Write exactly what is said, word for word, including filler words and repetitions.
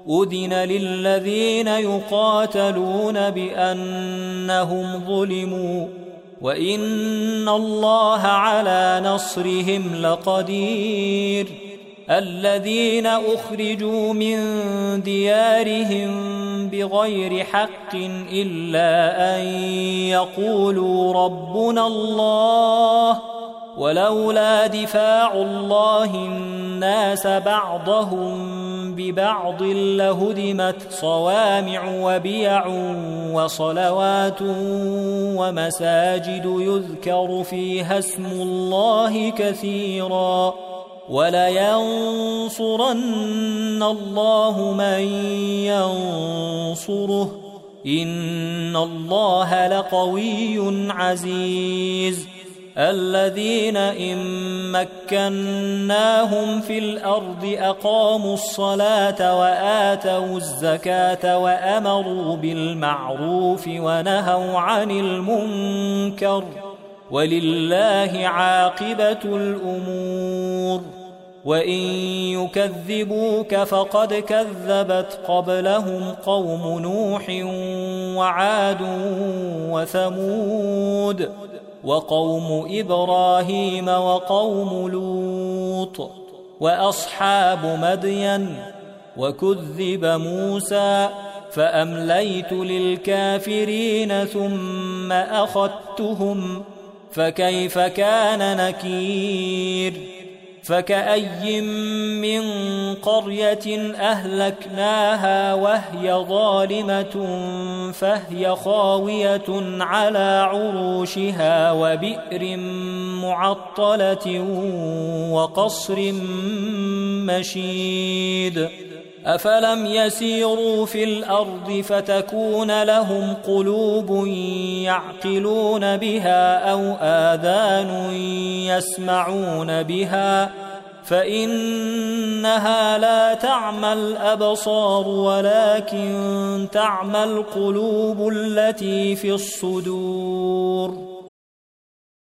أذن للذين يقاتلون بأنهم ظلموا وإن الله على نصرهم لقدير الذين أخرجوا من ديارهم بغير حق إلا أن يقولوا ربنا الله ولولا دفاع الله الناس بعضهم ببعض لهدمت صوامع وبيع وصلوات ومساجد يذكر فيها اسم الله كثيرا ولينصرن الله من ينصره إن الله لقوي عزيز الذين إن مكناهم في الأرض أقاموا الصلاة وآتوا الزكاة وأمروا بالمعروف ونهوا عن المنكر ولله عاقبة الأمور وإن يكذبوك فقد كذبت قبلهم قوم نوح وعاد وثمود وقوم إبراهيم وقوم لوط وأصحاب مدين وكذب موسى فأمليت للكافرين ثم أخذتهم فكيف كان نكير فكأي من قرية أهلكناها وهي ظالمة فهي خاوية على عروشها وبئر معطلة وقصر مشيد أفلم يسيروا في الأرض فتكون لهم قلوب يعقلون بها أو آذان يسمعون بها فإنها لا تعمى الأبصار ولكن تعمى القلوب التي في الصدور